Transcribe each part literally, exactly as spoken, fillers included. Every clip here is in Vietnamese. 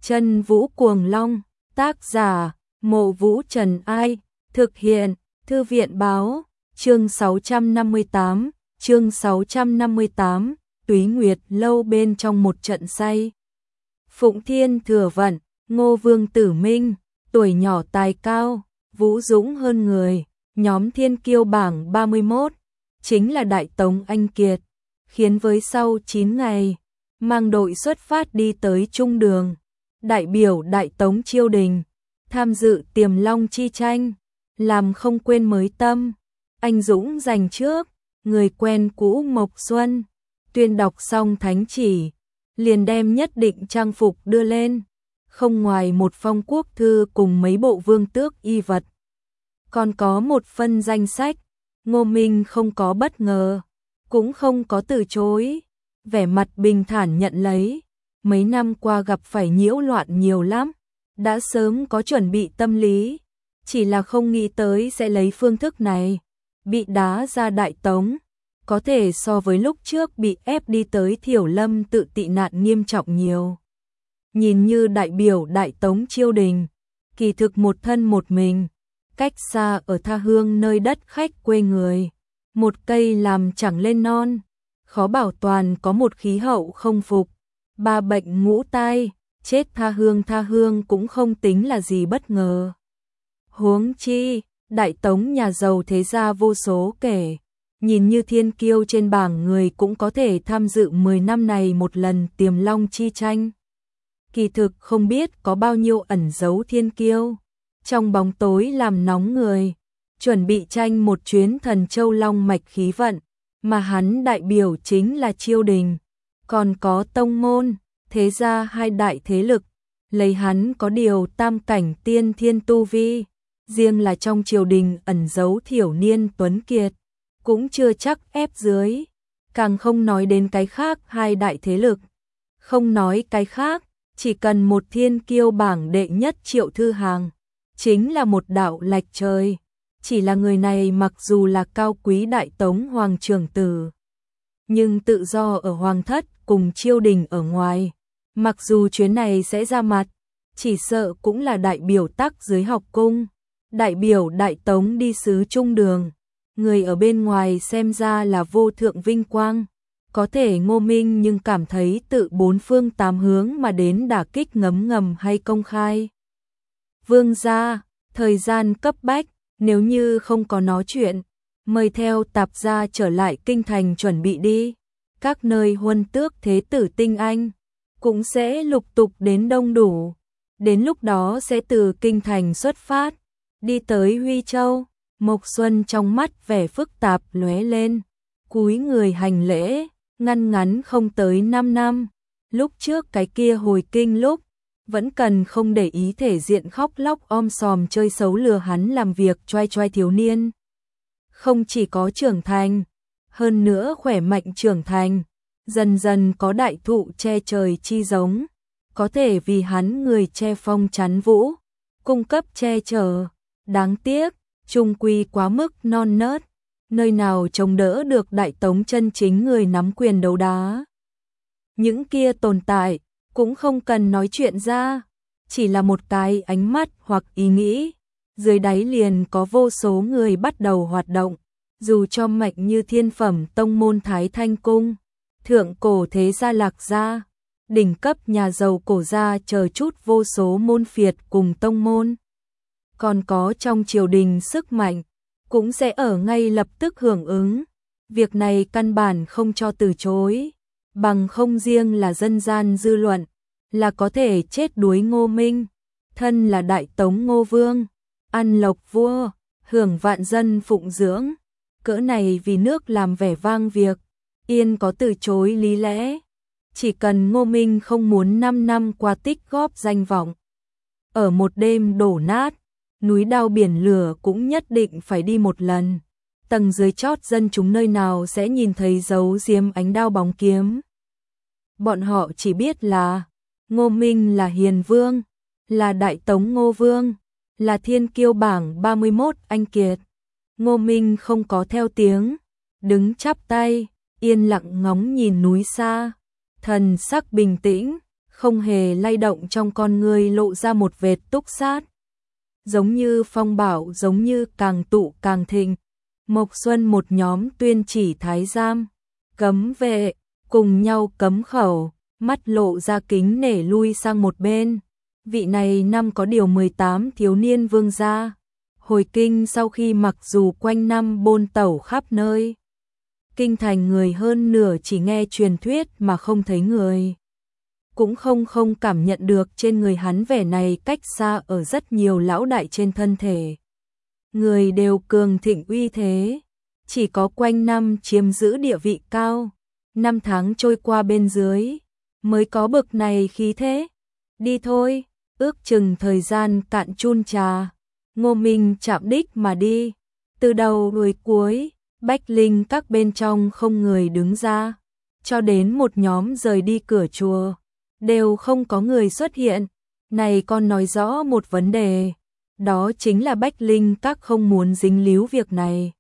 Chân Vũ Cuồng Long, tác giả, Mộ Vũ Trần Ai, thực hiện, Thư viện Báo, chương sáu trăm năm mươi tám, chương sáu trăm năm mươi tám, Túy Nguyệt lâu bên trong một trận say. Phụng Thiên Thừa Vận, Ngô Vương Tử Minh, tuổi nhỏ tài cao, vũ dũng hơn người, nhóm thiên kiêu bảng ba mươi mốt, chính là Đại Tống Anh Kiệt, khiến với sau chín ngày, mang đội xuất phát đi tới Trung Đường, đại biểu Đại Tống triều đình, tham dự Tiềm Long chi tranh, làm không quên mới tâm, anh dũng giành trước, người quen cũ Mộc Xuân, tuyên đọc xong thánh chỉ, liền đem nhất định trang phục đưa lên, không ngoài một phong quốc thư cùng mấy bộ vương tước y vật. Còn có một phân danh sách, Ngô Minh không có bất ngờ, cũng không có từ chối, vẻ mặt bình thản nhận lấy, mấy năm qua gặp phải nhiễu loạn nhiều lắm, đã sớm có chuẩn bị tâm lý, chỉ là không nghĩ tới sẽ lấy phương thức này, bị đá ra Đại Tống, có thể so với lúc trước bị ép đi tới Thiểu Lâm tự tị nạn nghiêm trọng nhiều. Nhìn như đại biểu Đại Tống triều đình, kỳ thực một thân một mình, cách xa ở tha hương nơi đất khách quê người, một cây làm chẳng lên non, khó bảo toàn có một khí hậu không phục, ba bệnh ngũ tai, chết tha hương tha hương cũng không tính là gì bất ngờ. Huống chi, Đại Tống nhà giàu thế gia vô số kể, nhìn như thiên kiêu trên bảng người cũng có thể tham dự mười năm này một lần Tiềm Long chi tranh. Kỳ thực không biết có bao nhiêu ẩn giấu thiên kiêu, trong bóng tối làm nóng người, chuẩn bị tranh một chuyến Thần Châu Long mạch khí vận, mà hắn đại biểu chính là triều đình, còn có tông môn, thế gia hai đại thế lực, lấy hắn có điều tam cảnh tiên thiên tu vi, riêng là trong triều đình ẩn giấu thiểu niên tuấn kiệt, cũng chưa chắc ép dưới, càng không nói đến cái khác hai đại thế lực, không nói cái khác, chỉ cần một thiên kiêu bảng đệ nhất Triệu Thư Hàng, chính là một đạo lạch trời, chỉ là người này mặc dù là cao quý Đại Tống hoàng trưởng tử, nhưng tự do ở hoàng thất cùng triều đình ở ngoài, mặc dù chuyến này sẽ ra mặt, chỉ sợ cũng là đại biểu tắc dưới học cung, đại biểu Đại Tống đi sứ Trung Đường, người ở bên ngoài xem ra là vô thượng vinh quang, có thể Ngô Minh nhưng cảm thấy tự bốn phương tám hướng mà đến đả kích ngấm ngầm hay công khai. Vương gia, thời gian cấp bách, nếu như không có nói chuyện, mời theo tạp gia trở lại kinh thành chuẩn bị đi, các nơi huân tước thế tử tinh anh cũng sẽ lục tục đến đông đủ, đến lúc đó sẽ từ kinh thành xuất phát, đi tới Huy Châu. Mộc Xuân trong mắt vẻ phức tạp lóe lên, cúi người hành lễ, ngăn ngắn không tới năm năm, lúc trước cái kia hồi kinh lúc, vẫn cần không để ý thể diện khóc lóc om sòm chơi xấu lừa hắn làm việc choai choai thiếu niên. Không chỉ có trưởng thành, hơn nữa khỏe mạnh trưởng thành, dần dần có đại thụ che trời chi giống, có thể vì hắn người che phong chắn vũ, cung cấp che chở, đáng tiếc, chung quy quá mức non nớt, nơi nào chống đỡ được Đại Tống chân chính người nắm quyền đấu đá. Những kia tồn tại, cũng không cần nói chuyện ra, chỉ là một cái ánh mắt hoặc ý nghĩ, dưới đáy liền có vô số người bắt đầu hoạt động, dù cho mạnh như thiên phẩm tông môn Thái Thanh Cung, thượng cổ thế gia Lạc gia, đỉnh cấp nhà giàu cổ gia chờ chút vô số môn phiệt cùng tông môn. Còn có trong triều đình sức mạnh, cũng sẽ ở ngay lập tức hưởng ứng. Việc này căn bản không cho từ chối, bằng không riêng là dân gian dư luận, là có thể chết đuối Ngô Minh. Thân là Đại Tống Ngô Vương, ăn lộc vua, hưởng vạn dân phụng dưỡng, cỡ này vì nước làm vẻ vang việc, yên có từ chối lý lẽ. Chỉ cần Ngô Minh không muốn năm năm qua tích góp danh vọng, ở một đêm đổ nát, núi đao biển lửa cũng nhất định phải đi một lần. Tầng dưới chót dân chúng nơi nào sẽ nhìn thấy dấu diếm ánh đao bóng kiếm. Bọn họ chỉ biết là Ngô Minh là hiền vương, là Đại Tống Ngô Vương, là thiên kiêu bảng ba mươi mốt anh kiệt. Ngô Minh không có theo tiếng, đứng chắp tay, yên lặng ngóng nhìn núi xa, thần sắc bình tĩnh, không hề lay động, trong con ngươi lộ ra một vệt túc sát. Giống như phong bạo, giống như càng tụ càng thịnh. Mộc Xuân một nhóm tuyên chỉ thái giám, cấm vệ, cùng nhau cấm khẩu, mắt lộ ra kính nể lui sang một bên. Vị này năm có điều mười tám thiếu niên vương gia. Hồi kinh sau khi mặc dù quanh năm bôn tẩu khắp nơi. Kinh thành người hơn nửa chỉ nghe truyền thuyết mà không thấy người. Cũng không không cảm nhận được trên người hắn vẻ này cách xa ở rất nhiều lão đại trên thân thể. Người đều cường thịnh uy thế, chỉ có quanh năm chiếm giữ địa vị cao. Năm tháng trôi qua bên dưới, mới có bực này khí thế. Đi thôi, ước chừng thời gian cạn chun trà. Ngô Minh chạm đích mà đi, từ đầu đuôi cuối, Bách Linh các bên trong không người đứng ra, cho đến một nhóm rời đi cửa chùa, đều không có người xuất hiện. Này còn nói rõ một vấn đề, đó chính là Bách Linh các không muốn dính líu việc này.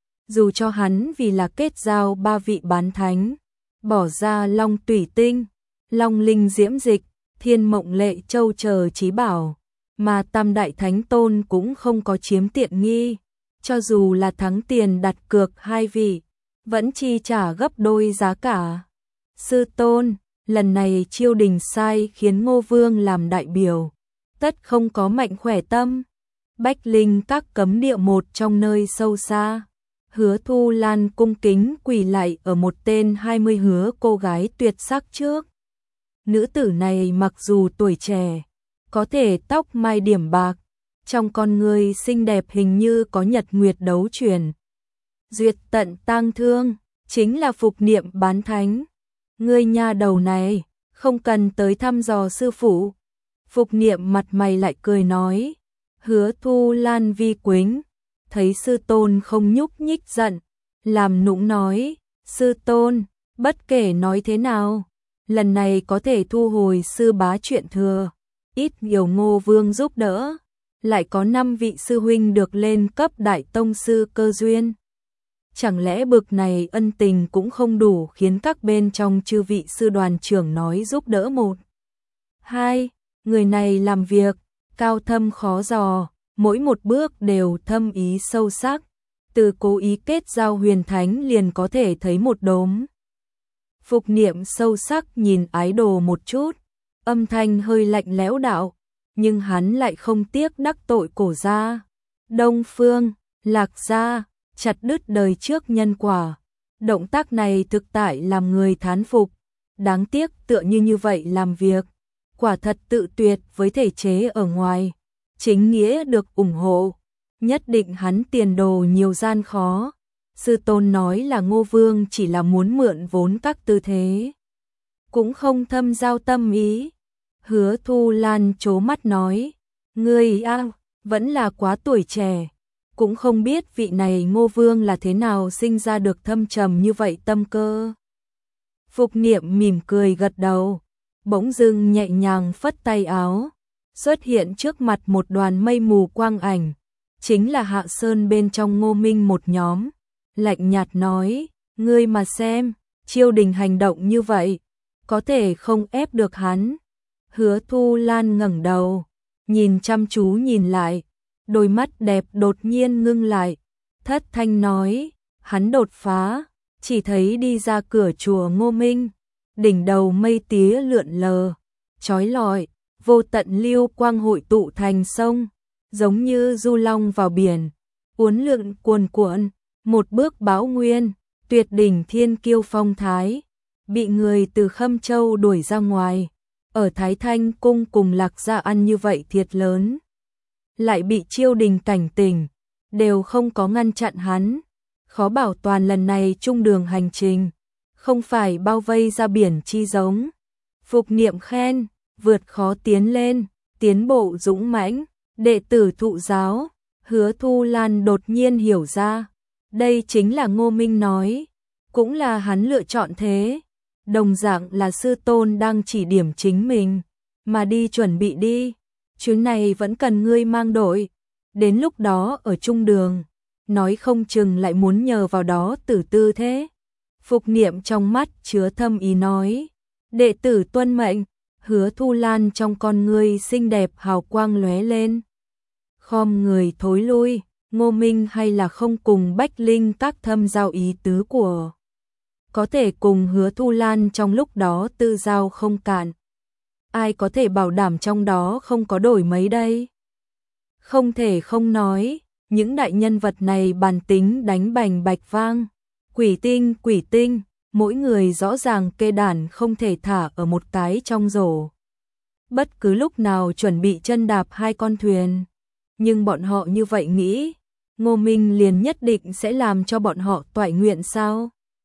Dù cho hắn vì là kết giao ba vị bán thánh, bỏ ra Long Tủy Tinh, Long Linh Diễm Dịch, Thiên Mộng Lệ Châu chờ trí bảo, mà Tam Đại Thánh Tôn cũng không có chiếm tiện nghi, cho dù là thắng tiền đặt cược hai vị, vẫn chi trả gấp đôi giá cả. Sư tôn, lần này triều đình sai khiến Ngô Vương làm đại biểu, tất không có mạnh khỏe tâm. Bách Linh các cấm địa một trong nơi sâu xa, Hứa Thu Lan cung kính quỳ lạy ở một tên hai mươi hứa cô gái tuyệt sắc trước. Nữ tử này mặc dù tuổi trẻ, có thể tóc mai điểm bạc, trong con người xinh đẹp hình như có nhật nguyệt đấu chuyển. Duyệt tận tang thương, chính là Phục Niệm bán thánh. Ngươi nha đầu này, không cần tới thăm dò sư phụ. Phục Niệm mặt mày lại cười nói, Hứa Thu Lan vi quính, thấy sư tôn không nhúc nhích giận, làm nũng nói, sư tôn, bất kể nói thế nào, lần này có thể thu hồi sư bá chuyện thừa, ít nhiều Ngô Vương giúp đỡ, lại có năm vị sư huynh được lên cấp đại tông sư cơ duyên. Chẳng lẽ bực này ân tình cũng không đủ khiến các bên trong chư vị sư đoàn trưởng nói giúp đỡ một. Hai, người này làm việc, cao thâm khó dò, mỗi một bước đều thâm ý sâu sắc, từ cố ý kết giao huyền thánh liền có thể thấy một đốm. Phục Niệm sâu sắc nhìn ái đồ một chút, âm thanh hơi lạnh lẽo đạo, nhưng hắn lại không tiếc đắc tội Cổ gia, Đông Phương, Lạc gia, chặt đứt đời trước nhân quả. Động tác này thực tại làm người thán phục, đáng tiếc tựa như như vậy làm việc, quả thật tự tuyệt với thể chế ở ngoài, chính nghĩa được ủng hộ, nhất định hắn tiền đồ nhiều gian khó. Sư tôn nói là Ngô Vương chỉ là muốn mượn vốn các tư thế, cũng không thâm giao tâm ý. Hứa Thu Lan trố mắt nói, ngươi a, vẫn là quá tuổi trẻ, cũng không biết vị này Ngô Vương là thế nào sinh ra được thâm trầm như vậy tâm cơ. Phục Niệm mỉm cười gật đầu, bỗng dưng nhẹ nhàng phất tay áo, xuất hiện trước mặt một đoàn mây mù quang ảnh, chính là Hạ Sơn bên trong Ngô Minh một nhóm, lạnh nhạt nói, ngươi mà xem, triều đình hành động như vậy, có thể không ép được hắn. Hứa Thu Lan ngẩng đầu, nhìn chăm chú nhìn lại, đôi mắt đẹp đột nhiên ngưng lại, thất thanh nói, hắn đột phá, chỉ thấy đi ra cửa chùa Ngô Minh, đỉnh đầu mây tía lượn lờ, chói lọi, vô tận lưu quang hội tụ thành sông, giống như du long vào biển, uốn lượn cuồn cuộn, một bước bão nguyên, tuyệt đỉnh thiên kiêu phong thái, bị người từ Khâm Châu đuổi ra ngoài, ở Thái Thanh cung cùng Lạc gia ăn như vậy thiệt lớn, lại bị triều đình cảnh tỉnh, đều không có ngăn chặn hắn, khó bảo toàn lần này trung đường hành trình, không phải bao vây ra biển chi giống. Phục Niệm khen, vượt khó tiến lên, tiến bộ dũng mãnh, đệ tử thụ giáo. Hứa Thu Lan đột nhiên hiểu ra, đây chính là Ngô Minh nói, cũng là hắn lựa chọn thế, đồng dạng là sư tôn đang chỉ điểm chính mình, mà đi chuẩn bị đi, chuyến này vẫn cần ngươi mang đội, đến lúc đó ở trung đường, nói không chừng lại muốn nhờ vào đó tử tư thế. Phục Niệm trong mắt chứa thâm ý nói, đệ tử tuân mệnh, Hứa Thu Lan trong con ngươi xinh đẹp hào quang lóe lên. Khom người thối lui, Ngô Minh hay là không cùng Bách Linh các thâm giao ý tứ của. Có thể cùng Hứa Thu Lan trong lúc đó tư giao không cạn. Ai có thể bảo đảm trong đó không có đổi mấy đây? Không thể không nói, những đại nhân vật này bản tính đánh bành bạch vang. Quỷ tinh, quỷ tinh, mỗi người rõ ràng kê đàn không thể thả ở một cái trong rổ. Bất cứ lúc nào chuẩn bị chân đạp hai con thuyền. Nhưng bọn họ như vậy nghĩ, Ngô Minh liền nhất định sẽ làm cho bọn họ toại nguyện sao?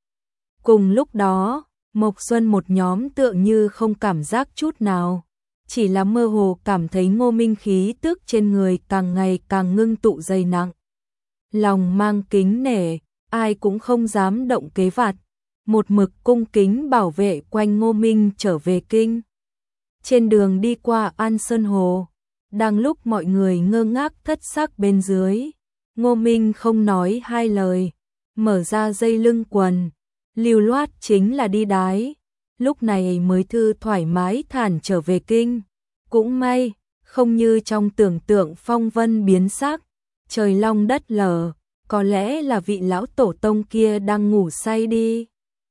Cùng lúc đó, Mộc Xuân một nhóm tựa như không cảm giác chút nào. Chỉ là mơ hồ cảm thấy Ngô Minh khí tức trên người càng ngày càng ngưng tụ dày nặng. Lòng mang kính nể, ai cũng không dám động kế vặt. Một mực cung kính bảo vệ quanh Ngô Minh trở về kinh. Trên đường đi qua An Sơn Hồ, đang lúc mọi người ngơ ngác thất sắc bên dưới, Ngô Minh không nói hai lời, mở ra dây lưng quần, lưu loát chính là đi đái. Lúc này mới thư thoải mái thản trở về kinh. Cũng may, không như trong tưởng tượng phong vân biến sắc, trời long đất lở, có lẽ là vị lão tổ tông kia đang ngủ say đi.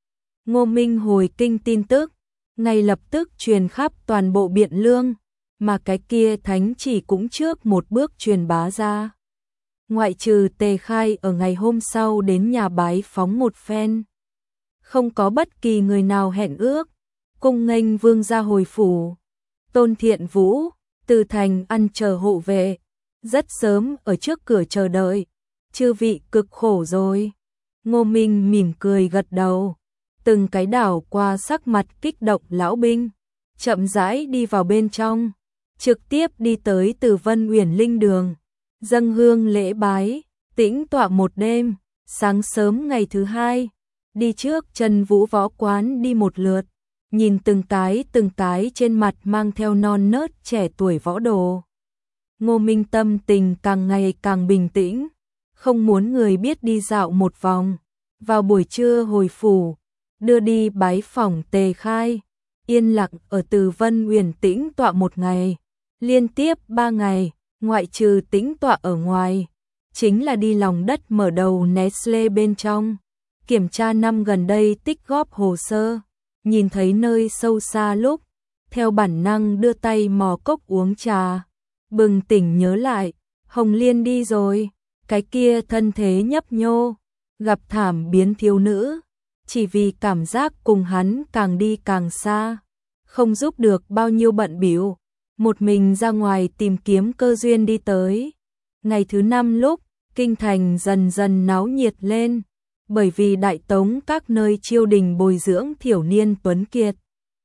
Ngô Minh hồi kinh tin tức, ngay lập tức truyền khắp toàn bộ Biện Lương, mà cái kia thánh chỉ cũng trước một bước truyền bá ra. Ngoại trừ Tề Khai ở ngày hôm sau đến nhà bái phóng một phen. Không có bất kỳ người nào hẹn ước, cung nghênh vương gia hồi phủ. Tôn Thiện Vũ, từ thành ăn chờ hộ vệ, rất sớm ở trước cửa chờ đợi. Chư vị cực khổ rồi. Ngô Minh mỉm cười gật đầu. Từng cái đảo qua sắc mặt kích động lão binh, chậm rãi đi vào bên trong, trực tiếp đi tới Từ Vân Uyển Linh đường, dâng hương lễ bái, tĩnh tọa một đêm. Sáng sớm ngày thứ hai, đi trước Trần Vũ võ quán đi một lượt, nhìn từng cái từng cái trên mặt mang theo non nớt trẻ tuổi võ đồ. Ngô Minh tâm tình càng ngày càng bình tĩnh, không muốn người biết đi dạo một vòng. Vào buổi trưa hồi phủ, đưa đi bái phỏng Tề Khai, yên lặng ở Từ Vân Uyển tĩnh tọa một ngày, liên tiếp ba ngày, ngoại trừ tĩnh tọa ở ngoài, chính là đi lòng đất mở đầu Nestle bên trong, kiểm tra năm gần đây tích góp hồ sơ, nhìn thấy nơi sâu xa lúc, theo bản năng đưa tay mò cốc uống trà, bừng tỉnh nhớ lại, Hồng Liên đi rồi, cái kia thân thế nhấp nhô, gặp thảm biến thiếu nữ, chỉ vì cảm giác cùng hắn càng đi càng xa, không giúp được bao nhiêu bận bịu, một mình ra ngoài tìm kiếm cơ duyên đi tới. Ngày thứ năm lúc, kinh thành dần dần náo nhiệt lên, bởi vì Đại Tống các nơi chiêu đình bồi dưỡng thiểu niên tuấn kiệt.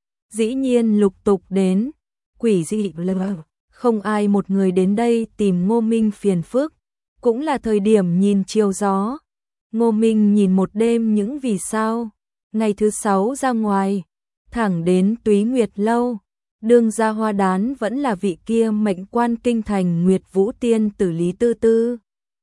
Dĩ nhiên lục tục đến, quỷ dị lờ, không ai một người đến đây tìm Ngô Minh phiền phức, cũng là thời điểm nhìn chiều gió. Ngô Minh nhìn một đêm những vì sao, ngày thứ sáu ra ngoài, thẳng đến Túy Nguyệt Lâu, đương gia hoa đán vẫn là vị kia mệnh quan kinh thành Nguyệt Vũ Tiên tử Lý Tư Tư.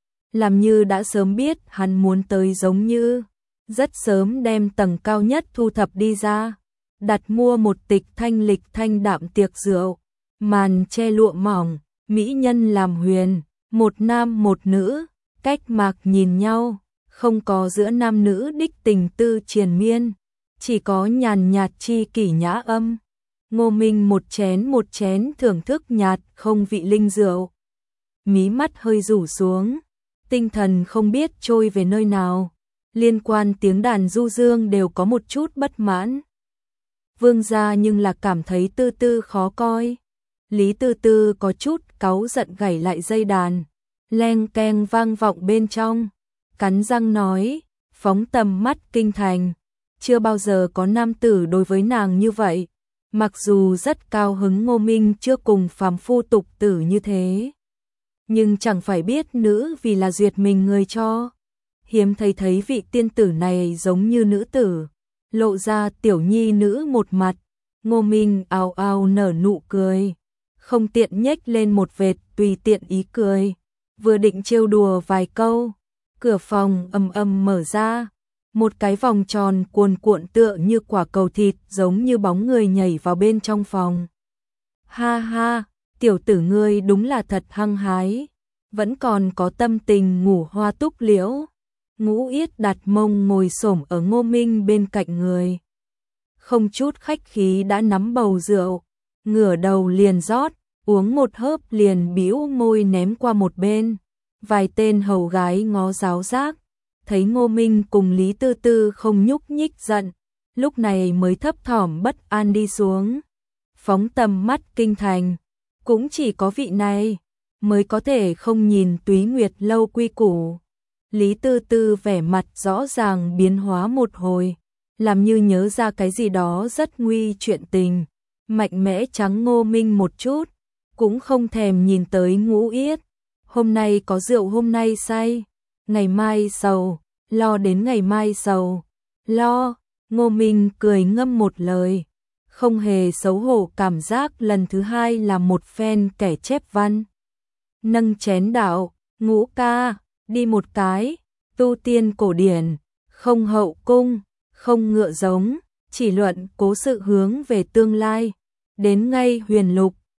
Làm như đã sớm biết hắn muốn tới giống như, rất sớm đem tầng cao nhất thu thập đi ra, đặt mua một tịch thanh lịch thanh đạm tiệc rượu, màn che lụa mỏng, mỹ nhân làm huyền, một nam một nữ, cách mạc nhìn nhau. Không có giữa nam nữ đích tình tư triền miên, chỉ có nhàn nhạt chi kỷ nhã âm. Ngô Minh một chén một chén thưởng thức nhạt không vị linh rượu. Mí mắt hơi rủ xuống, tinh thần không biết trôi về nơi nào, liên quan tiếng đàn du dương đều có một chút bất mãn. Vương gia nhưng là cảm thấy Tư Tư khó coi. Lý Tư Tư có chút cáu giận gảy lại dây đàn, leng keng vang vọng bên trong. Cắn răng nói, phóng tầm mắt kinh thành, chưa bao giờ có nam tử đối với nàng như vậy, mặc dù rất cao hứng Ngô Minh chưa cùng phàm phu tục tử như thế. Nhưng chẳng phải biết nữ vì là duyệt mình người cho, hiếm thấy thấy vị tiên tử này giống như nữ tử, lộ ra tiểu nhi nữ một mặt. Ngô Minh ào ào nở nụ cười, không tiện nhếch lên một vệt tùy tiện ý cười, vừa định trêu đùa vài câu. Cửa phòng ầm ầm mở ra, một cái vòng tròn cuồn cuộn tựa như quả cầu thịt, giống như bóng người nhảy vào bên trong phòng. Ha ha, tiểu tử ngươi đúng là thật hăng hái, vẫn còn có tâm tình ngủ hoa túc liễu. Ngũ Yết đặt mông ngồi xổm ở Ngô Minh bên cạnh người. Không chút khách khí đã nắm bầu rượu, ngửa đầu liền rót, uống một hớp liền bĩu môi ném qua một bên. Vài tên hầu gái ngó giáo giác, thấy Ngô Minh cùng Lý Tư Tư không nhúc nhích giận, lúc này mới thấp thỏm bất an đi xuống. Phóng tầm mắt kinh thành, cũng chỉ có vị này mới có thể không nhìn Túy Nguyệt lâu quy củ. Lý Tư Tư vẻ mặt rõ ràng biến hóa một hồi, làm như nhớ ra cái gì đó rất nguy chuyện tình, mạnh mẽ trắng Ngô Minh một chút, cũng không thèm nhìn tới Ngũ Yết. Hôm nay có rượu hôm nay say, ngày mai sầu, lo đến ngày mai sầu, lo. Ngô Minh cười ngâm một lời, không hề xấu hổ cảm giác lần thứ hai là một phen kẻ chép văn. Nâng chén đạo, Ngũ ca, đi một cái, tu tiên cổ điển, không hậu cung, không ngựa giống, chỉ luận cố sự hướng về tương lai, đến ngay huyền lục,